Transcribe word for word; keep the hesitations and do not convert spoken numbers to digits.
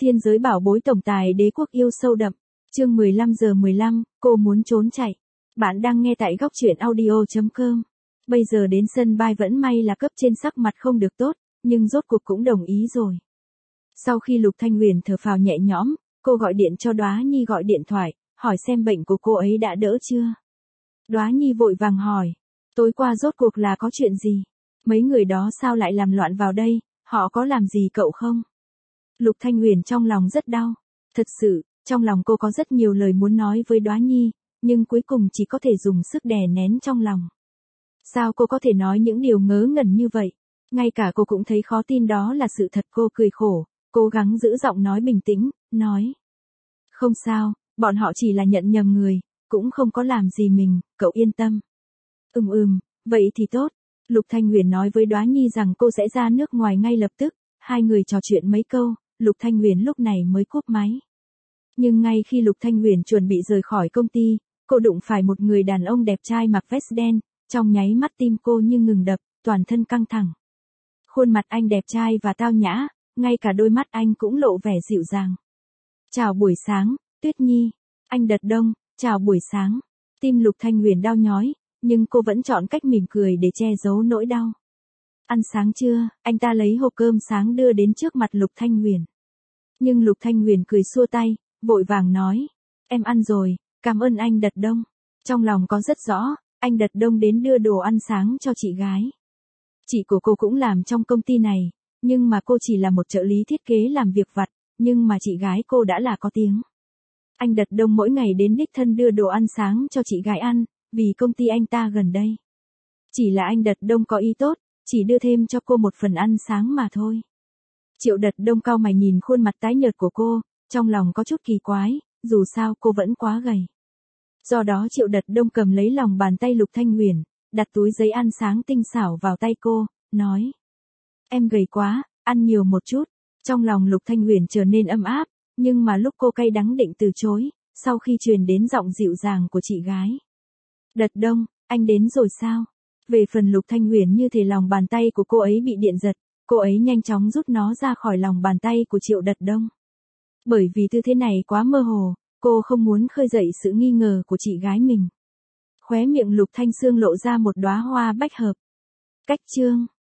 Thiên giới bảo bối tổng tài đế quốc yêu sâu đậm. Chương mười lăm giờ mười lăm, cô muốn trốn chạy. Bạn đang nghe tại góc truyện audio chấm com. Bây giờ đến sân bay vẫn may là cấp trên sắc mặt không được tốt, nhưng rốt cuộc cũng đồng ý rồi. Sau khi Lục Thanh Huyền thở phào nhẹ nhõm, cô gọi điện cho Đóa Nhi gọi điện thoại, hỏi xem bệnh của cô ấy đã đỡ chưa. Đóa Nhi vội vàng hỏi, tối qua rốt cuộc là có chuyện gì? Mấy người đó sao lại làm loạn vào đây, họ có làm gì cậu không? Lục Thanh Huyền trong lòng rất đau. Thật sự, trong lòng cô có rất nhiều lời muốn nói với Đóa Nhi, nhưng cuối cùng chỉ có thể dùng sức đè nén trong lòng. Sao cô có thể nói những điều ngớ ngẩn như vậy? Ngay cả cô cũng thấy khó tin đó là sự thật. Cô cười khổ, cố gắng giữ giọng nói bình tĩnh, nói. Không sao, bọn họ chỉ là nhận nhầm người, cũng không có làm gì mình, cậu yên tâm. Ừm ừm, vậy thì tốt. Lục Thanh Huyền nói với Đóa Nhi rằng cô sẽ ra nước ngoài ngay lập tức, hai người trò chuyện mấy câu, Lục Thanh Huyền lúc này mới cúp máy. Nhưng ngay khi Lục Thanh Huyền chuẩn bị rời khỏi công ty, cô đụng phải một người đàn ông đẹp trai mặc vest đen, trong nháy mắt tim cô như ngừng đập, toàn thân căng thẳng. Khuôn mặt anh đẹp trai và tao nhã, ngay cả đôi mắt anh cũng lộ vẻ dịu dàng. Chào buổi sáng, Tuyết Nhi. Anh Đật Đông, chào buổi sáng. Tim Lục Thanh Huyền đau nhói, nhưng cô vẫn chọn cách mỉm cười để che giấu nỗi đau. Ăn sáng chưa? Anh ta lấy hộp cơm sáng đưa đến trước mặt Lục Thanh Huyền. Nhưng Lục Thanh Huyền cười xua tay, vội vàng nói. Em ăn rồi, cảm ơn anh Đật Đông. Trong lòng có rất rõ, anh Đật Đông đến đưa đồ ăn sáng cho chị gái. Chị của cô cũng làm trong công ty này, nhưng mà cô chỉ là một trợ lý thiết kế làm việc vặt, nhưng mà chị gái cô đã là có tiếng. Anh Đật Đông mỗi ngày đến đích thân đưa đồ ăn sáng cho chị gái ăn, vì công ty anh ta gần đây. Chỉ là anh Đật Đông có ý tốt, chỉ đưa thêm cho cô một phần ăn sáng mà thôi. Triệu Đật Đông cau mày nhìn khuôn mặt tái nhợt của cô, trong lòng có chút kỳ quái, dù sao cô vẫn quá gầy. Do đó Triệu Đật Đông cầm lấy lòng bàn tay Lục Thanh Huyền, đặt túi giấy ăn sáng tinh xảo vào tay cô, nói. Em gầy quá, ăn nhiều một chút. Trong lòng Lục Thanh Huyền trở nên ấm áp, nhưng mà lúc cô cay đắng định từ chối, sau khi truyền đến giọng dịu dàng của chị gái. Đật Đông, anh đến rồi sao? Về phần Lục Thanh Huyền như thể lòng bàn tay của cô ấy bị điện giật, cô ấy nhanh chóng rút nó ra khỏi lòng bàn tay của Triệu Đật Đông. Bởi vì tư thế này quá mơ hồ, cô không muốn khơi dậy sự nghi ngờ của chị gái mình. Khóe miệng Lục Thanh Sương lộ ra một đóa hoa bách hợp. Cách chương